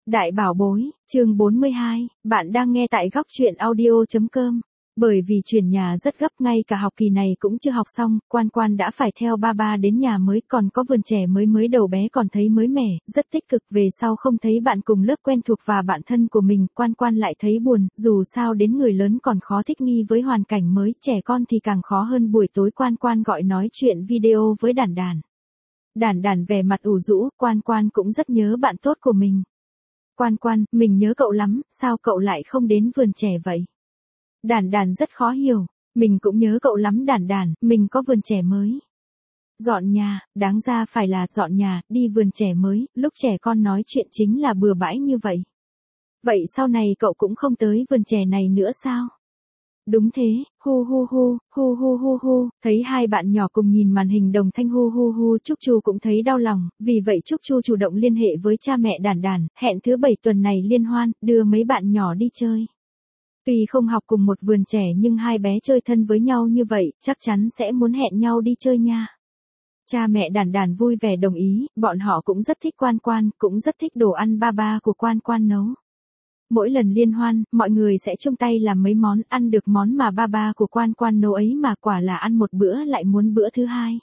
Đại bảo bối, chương 42, bạn đang nghe tại góc truyện audio.com. Bởi vì chuyển nhà rất gấp, ngay cả học kỳ này cũng chưa học xong, Quan Quan đã phải theo ba ba đến nhà mới, còn có vườn trẻ mới đầu bé còn thấy mới mẻ, rất tích cực. Về sau không thấy bạn cùng lớp quen thuộc và bạn thân của mình, Quan Quan lại thấy buồn, dù sao đến người lớn còn khó thích nghi với hoàn cảnh mới, trẻ con thì càng khó hơn. Buổi tối Quan Quan gọi nói chuyện video với Đản Đản. Đản Đản vẻ mặt ủ rũ, Quan Quan cũng rất nhớ bạn tốt của mình. Quan Quan, mình nhớ cậu lắm, sao cậu lại không đến vườn trẻ vậy? Đản Đản rất khó hiểu, mình cũng nhớ cậu lắm Đản Đản, mình có vườn trẻ mới. Dọn nhà, đáng ra phải là dọn nhà, đi vườn trẻ mới, lúc trẻ con nói chuyện chính là bừa bãi như vậy. Vậy sau này cậu cũng không tới vườn trẻ này nữa sao? Đúng thế, hu hu hu, hu hu hu hu, thấy hai bạn nhỏ cùng nhìn màn hình đồng thanh hu hu hu, Trúc Chu cũng thấy đau lòng, vì vậy Trúc Chu chủ động liên hệ với cha mẹ Đản Đản, hẹn thứ 7 tuần này liên hoan, đưa mấy bạn nhỏ đi chơi. Tuy không học cùng một vườn trẻ nhưng hai bé chơi thân với nhau như vậy, chắc chắn sẽ muốn hẹn nhau đi chơi nha. Cha mẹ Đản Đản vui vẻ đồng ý, bọn họ cũng rất thích Quan Quan, cũng rất thích đồ ăn ba ba của Quan Quan nấu. Mỗi lần liên hoan, mọi người sẽ chung tay làm mấy món, ăn được món mà ba ba của Quan Quan nấu ấy mà quả là ăn một bữa lại muốn bữa thứ hai.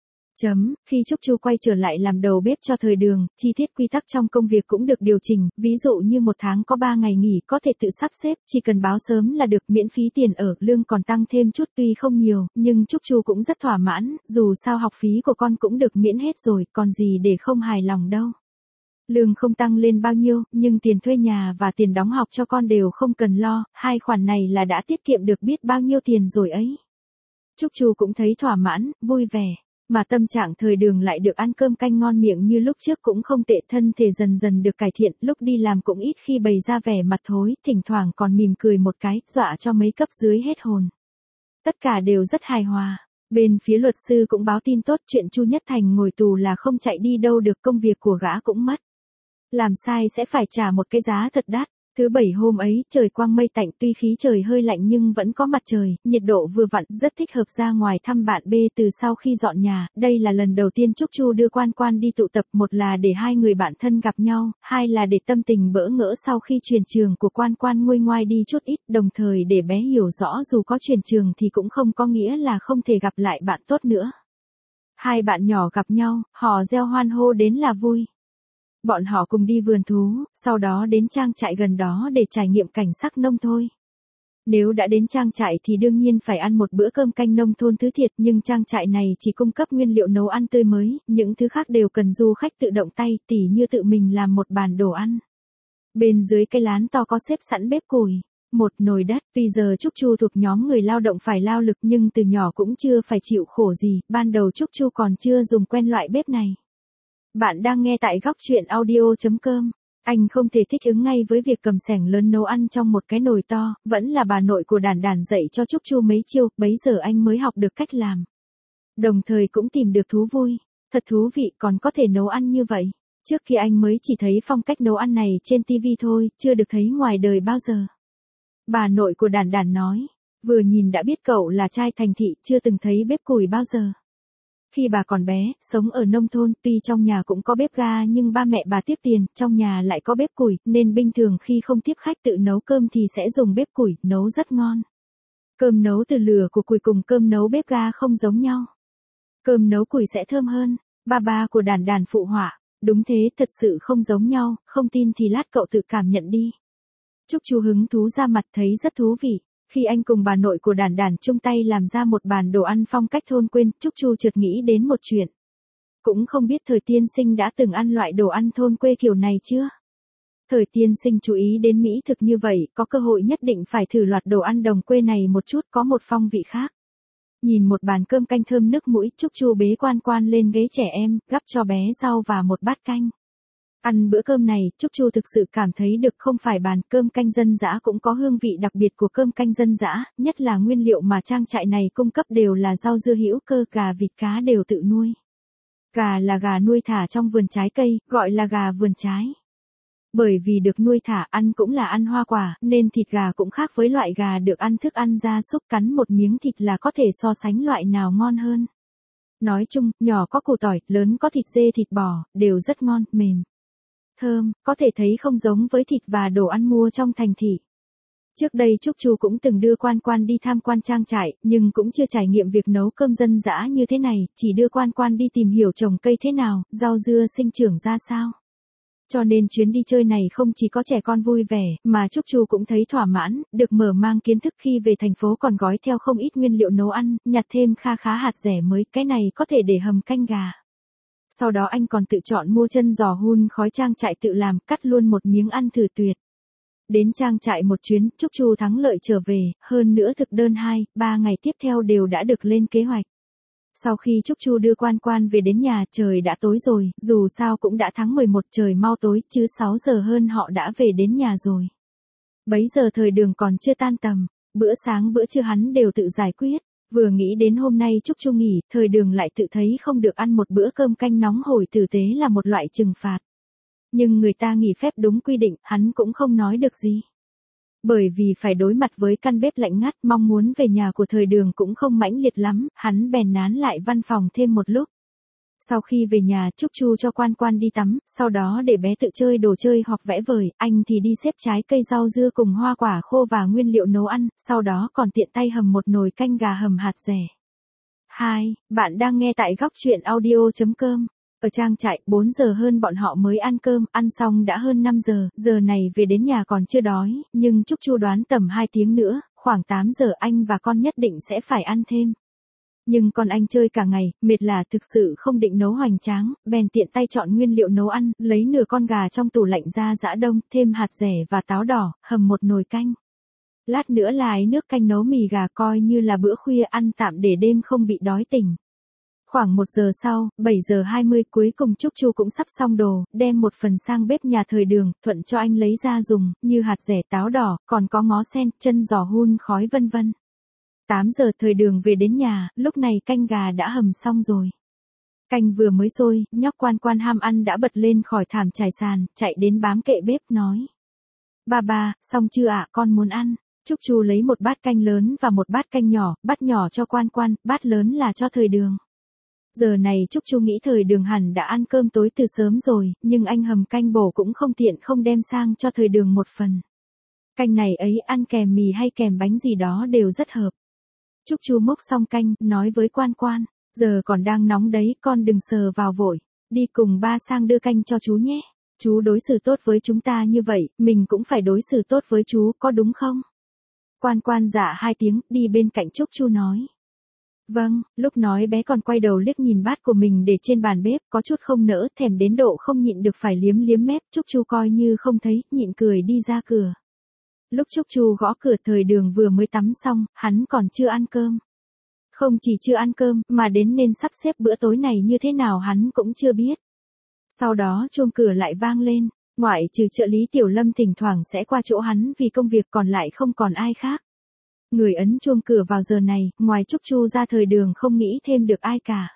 Khi Trúc Chu quay trở lại làm đầu bếp cho Thời Đường, chi tiết quy tắc trong công việc cũng được điều chỉnh, ví dụ như một tháng có 3 ngày nghỉ có thể tự sắp xếp, chỉ cần báo sớm là được, miễn phí tiền ở, lương còn tăng thêm chút tuy không nhiều, nhưng Trúc Chu cũng rất thỏa mãn, dù sao học phí của con cũng được miễn hết rồi, còn gì để không hài lòng đâu. Lương không tăng lên bao nhiêu, nhưng tiền thuê nhà và tiền đóng học cho con đều không cần lo, hai khoản này là đã tiết kiệm được biết bao nhiêu tiền rồi ấy. Trúc Chu cũng thấy thỏa mãn, vui vẻ, mà tâm trạng Thời Đường lại được ăn cơm canh ngon miệng như lúc trước cũng không tệ, thân thể dần dần được cải thiện, lúc đi làm cũng ít khi bày ra vẻ mặt thối, thỉnh thoảng còn mỉm cười một cái, dọa cho mấy cấp dưới hết hồn. Tất cả đều rất hài hòa. Bên phía luật sư cũng báo tin tốt, chuyện Chu Nhất Thành ngồi tù là không chạy đi đâu được, công việc của gã cũng mất. Làm sai sẽ phải trả một cái giá thật đắt. Thứ 7 hôm ấy, trời quang mây tạnh, tuy khí trời hơi lạnh nhưng vẫn có mặt trời, nhiệt độ vừa vặn, rất thích hợp ra ngoài thăm bạn bè. Từ sau khi dọn nhà, đây là lần đầu tiên Trúc Chu đưa Quan Quan đi tụ tập, một là để hai người bạn thân gặp nhau, hai là để tâm tình bỡ ngỡ sau khi chuyển trường của Quan Quan nguôi ngoai đi chút ít, đồng thời để bé hiểu rõ dù có chuyển trường thì cũng không có nghĩa là không thể gặp lại bạn tốt nữa. Hai bạn nhỏ gặp nhau, hò reo hoan hô đến là vui. Bọn họ cùng đi vườn thú, sau đó đến trang trại gần đó để trải nghiệm cảnh sắc nông thôn. Nếu đã đến trang trại thì đương nhiên phải ăn một bữa cơm canh nông thôn thứ thiệt, nhưng trang trại này chỉ cung cấp nguyên liệu nấu ăn tươi mới, những thứ khác đều cần du khách tự động tay, tỉ như tự mình làm một bàn đồ ăn. Bên dưới cây lán to có xếp sẵn bếp củi, một nồi đất. Tuy giờ Trúc Chu thuộc nhóm người lao động phải lao lực nhưng từ nhỏ cũng chưa phải chịu khổ gì, ban đầu Trúc Chu còn chưa dùng quen loại bếp này. Bạn đang nghe tại góc truyện audio.com. Anh không thể thích ứng ngay với việc cầm xẻng lớn nấu ăn trong một cái nồi to, vẫn là bà nội của Đản Đản dạy cho Trúc Chu mấy chiêu, bấy giờ anh mới học được cách làm. Đồng thời cũng tìm được thú vui. Thật thú vị, còn có thể nấu ăn như vậy. Trước khi anh mới chỉ thấy phong cách nấu ăn này trên TV thôi, chưa được thấy ngoài đời bao giờ. Bà nội của Đản Đản nói, vừa nhìn đã biết cậu là trai thành thị, chưa từng thấy bếp củi bao giờ. Khi bà còn bé, sống ở nông thôn, tuy trong nhà cũng có bếp ga nhưng ba mẹ bà tiếc tiền, trong nhà lại có bếp củi, nên bình thường khi không tiếp khách tự nấu cơm thì sẽ dùng bếp củi, nấu rất ngon. Cơm nấu từ lửa của củi cùng cơm nấu bếp ga không giống nhau. Cơm nấu củi sẽ thơm hơn, ba của Đản Đản phụ họa, đúng thế, thật sự không giống nhau, không tin thì lát cậu tự cảm nhận đi. Trúc Chu hứng thú ra mặt, thấy rất thú vị. Khi anh cùng bà nội của Đản Đản chung tay làm ra một bàn đồ ăn phong cách thôn quê, Trúc Chu chợt nghĩ đến một chuyện. Cũng không biết Thời tiên sinh đã từng ăn loại đồ ăn thôn quê kiểu này chưa? Thời tiên sinh chú ý đến mỹ thực như vậy, có cơ hội nhất định phải thử loạt đồ ăn đồng quê này một chút, có một phong vị khác. Nhìn một bàn cơm canh thơm nước mũi, Trúc Chu bế Quan Quan lên ghế trẻ em, gắp cho bé rau và một bát canh. Ăn bữa cơm này, Trúc Chu thực sự cảm thấy được, không phải bàn cơm canh dân dã cũng có hương vị đặc biệt của cơm canh dân dã, nhất là nguyên liệu mà trang trại này cung cấp đều là rau dưa hữu cơ, gà vịt cá đều tự nuôi. Gà là gà nuôi thả trong vườn trái cây, gọi là gà vườn trái. Bởi vì được nuôi thả, ăn cũng là ăn hoa quả, nên thịt gà cũng khác với loại gà được ăn thức ăn gia súc, cắn một miếng thịt là có thể so sánh loại nào ngon hơn. Nói chung, nhỏ có củ tỏi, lớn có thịt dê thịt bò, đều rất ngon, mềm. thơm, có thể thấy không giống với thịt và đồ ăn mua trong thành thị. Trước đây Trúc Chu cũng từng đưa Quan Quan đi tham quan trang trại, nhưng cũng chưa trải nghiệm việc nấu cơm dân dã như thế này, chỉ đưa Quan Quan đi tìm hiểu trồng cây thế nào, rau dưa sinh trưởng ra sao. Cho nên chuyến đi chơi này không chỉ có trẻ con vui vẻ, mà Trúc Chu cũng thấy thỏa mãn, được mở mang kiến thức khi về thành phố còn gói theo không ít nguyên liệu nấu ăn, nhặt thêm kha khá hạt rẻ mới, cái này có thể để hầm canh gà. Sau đó anh còn tự chọn mua chân giò hun khói trang trại tự làm, cắt luôn một miếng ăn thử tuyệt. Đến trang trại một chuyến, Trúc Chu thắng lợi trở về, hơn nữa thực đơn 2-3 ngày tiếp theo đều đã được lên kế hoạch. Sau khi Trúc Chu đưa Quan Quan về đến nhà, trời đã tối rồi, dù sao cũng đã tháng 11, trời mau tối, chứ 6 giờ hơn họ đã về đến nhà rồi. Bấy giờ Thời Đường còn chưa tan tầm, bữa sáng bữa trưa hắn đều tự giải quyết. Vừa nghĩ đến hôm nay Trúc Chu nghỉ, Thời Đường lại tự thấy không được ăn một bữa cơm canh nóng hổi tử tế là một loại trừng phạt. Nhưng người ta nghỉ phép đúng quy định, hắn cũng không nói được gì. Bởi vì phải đối mặt với căn bếp lạnh ngắt, mong muốn về nhà của Thời Đường cũng không mãnh liệt lắm, hắn bèn nán lại văn phòng thêm một lúc. Sau khi về nhà, Trúc Chu cho Quan Quan đi tắm, sau đó để bé tự chơi đồ chơi hoặc vẽ vời, anh thì đi xếp trái cây rau dưa cùng hoa quả khô và nguyên liệu nấu ăn, sau đó còn tiện tay hầm một nồi canh gà hầm hạt rẻ. 2. Bạn đang nghe tại góc truyện audio.com. Ở trang trại, 4 giờ hơn bọn họ mới ăn cơm, ăn xong đã hơn 5 giờ, giờ này về đến nhà còn chưa đói, nhưng Trúc Chu đoán tầm 2 tiếng nữa, khoảng 8 giờ anh và con nhất định sẽ phải ăn thêm. Nhưng con anh chơi cả ngày, mệt là thực sự không định nấu hoành tráng, bèn tiện tay chọn nguyên liệu nấu ăn, lấy nửa con gà trong tủ lạnh ra giã đông, thêm hạt dẻ và táo đỏ, hầm một nồi canh. Lát nữa lái nước canh nấu mì gà coi như là bữa khuya ăn tạm để đêm không bị đói tỉnh. Khoảng 1 giờ sau, 7 giờ 20 cuối cùng Trúc Chu cũng sắp xong đồ, đem một phần sang bếp nhà Thời Đường, thuận cho anh lấy ra dùng, như hạt dẻ táo đỏ, còn có ngó sen, chân giò hun khói vân vân. 8 giờ Thời Đường về đến nhà, lúc này canh gà đã hầm xong rồi. Canh vừa mới sôi, nhóc Quan Quan ham ăn đã bật lên khỏi thảm trải sàn, chạy đến bám kệ bếp nói. Ba, xong chưa ạ, con muốn ăn. Trúc Chu lấy một bát canh lớn và một bát canh nhỏ, bát nhỏ cho Quan Quan, bát lớn là cho Thời Đường. Giờ này Trúc Chu nghĩ Thời Đường hẳn đã ăn cơm tối từ sớm rồi, nhưng anh hầm canh bổ cũng không tiện không đem sang cho Thời Đường một phần. Canh này ấy ăn kèm mì hay kèm bánh gì đó đều rất hợp. Trúc Chu múc xong canh, nói với Quan Quan, giờ còn đang nóng đấy, con đừng sờ vào vội, đi cùng ba sang đưa canh cho chú nhé. Chú đối xử tốt với chúng ta như vậy, mình cũng phải đối xử tốt với chú, có đúng không? Quan Quan dạ 2 tiếng, đi bên cạnh Trúc Chu nói. Vâng, lúc nói bé còn quay đầu liếc nhìn bát của mình để trên bàn bếp, có chút không nỡ, thèm đến độ không nhịn được phải liếm liếm mép, Trúc Chu coi như không thấy, nhịn cười đi ra cửa. Lúc Trúc Chu gõ cửa Thời Đường vừa mới tắm xong, hắn còn chưa ăn cơm. Không chỉ chưa ăn cơm, mà đến nên sắp xếp bữa tối này như thế nào hắn cũng chưa biết. Sau đó chuông cửa lại vang lên, ngoại trừ trợ lý Tiểu Lâm thỉnh thoảng sẽ qua chỗ hắn vì công việc còn lại không còn ai khác. Người ấn chuông cửa vào giờ này, ngoài Trúc Chu ra Thời Đường không nghĩ thêm được ai cả.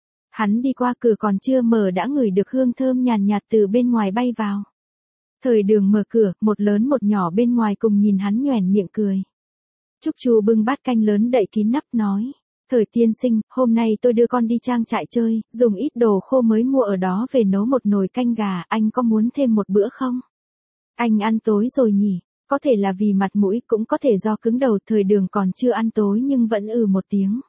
Hắn đi qua cửa còn chưa mở đã ngửi được hương thơm nhàn nhạt từ bên ngoài bay vào. Thời Đường mở cửa, một lớn một nhỏ bên ngoài cùng nhìn hắn nhoẻn miệng cười. Trúc Chu bưng bát canh lớn đậy kín nắp nói. Thời tiên sinh, hôm nay tôi đưa con đi trang trại chơi, dùng ít đồ khô mới mua ở đó về nấu một nồi canh gà, anh có muốn thêm một bữa không? Anh ăn tối rồi nhỉ? Có thể là vì mặt mũi, cũng có thể do cứng đầu. Thời Đường còn chưa ăn tối nhưng vẫn một tiếng.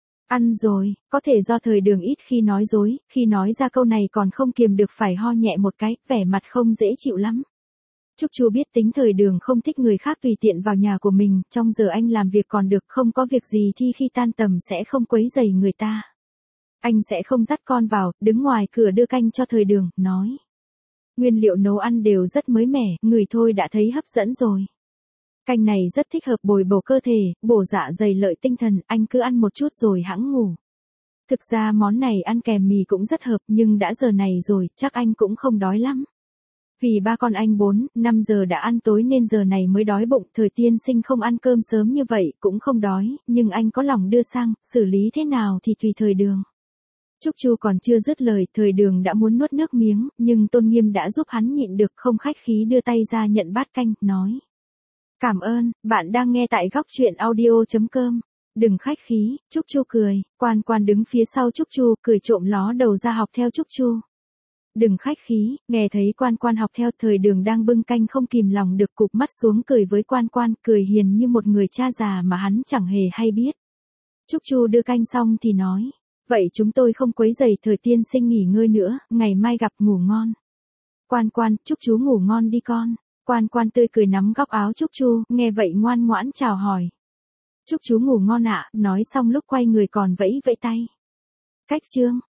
Ăn rồi, có thể do Thời Đường ít khi nói dối, khi nói ra câu này còn không kiềm được phải ho nhẹ một cái, vẻ mặt không dễ chịu lắm. Trúc Chu biết tính Thời Đường không thích người khác tùy tiện vào nhà của mình, trong giờ anh làm việc còn được, không có việc gì thì khi tan tầm sẽ không quấy rầy người ta. Anh sẽ không dắt con vào, đứng ngoài cửa đưa canh cho Thời Đường, nói. Nguyên liệu nấu ăn đều rất mới mẻ, ngửi thôi đã thấy hấp dẫn rồi. Canh này rất thích hợp bồi bổ cơ thể, bổ dạ dày lợi tinh thần, anh cứ ăn một chút rồi hẵng ngủ. Thực ra món này ăn kèm mì cũng rất hợp, nhưng đã giờ này rồi, chắc anh cũng không đói lắm. Vì ba con anh 4-5 giờ đã ăn tối nên giờ này mới đói bụng. Thời tiên sinh không ăn cơm sớm như vậy, cũng không đói, nhưng anh có lòng đưa sang, xử lý thế nào thì tùy Thời Đường. Trúc Chu còn chưa dứt lời, Thời Đường đã muốn nuốt nước miếng, nhưng Tôn Nghiêm đã giúp hắn nhịn được, không khách khí đưa tay ra nhận bát canh, nói. Cảm ơn, bạn đang nghe tại góc truyện audio.com. Đừng khách khí, Trúc Chu cười, Quan Quan đứng phía sau Trúc Chu, cười trộm ló đầu ra học theo Trúc Chu. Đừng khách khí, nghe thấy Quan Quan học theo. Thời Đường đang bưng canh không kìm lòng được cụp mắt xuống cười với Quan Quan, cười hiền như một người cha già mà hắn chẳng hề hay biết. Trúc Chu đưa canh xong thì nói, vậy chúng tôi không quấy rầy Thời tiên sinh nghỉ ngơi nữa, ngày mai gặp, ngủ ngon. Quan Quan, chúc chú ngủ ngon đi con. Quan Quan tươi cười nắm góc áo Trúc Chu, nghe vậy ngoan ngoãn chào hỏi. Chúc chú ngủ ngon ạ, nói xong lúc quay người còn vẫy vẫy tay. Cách chương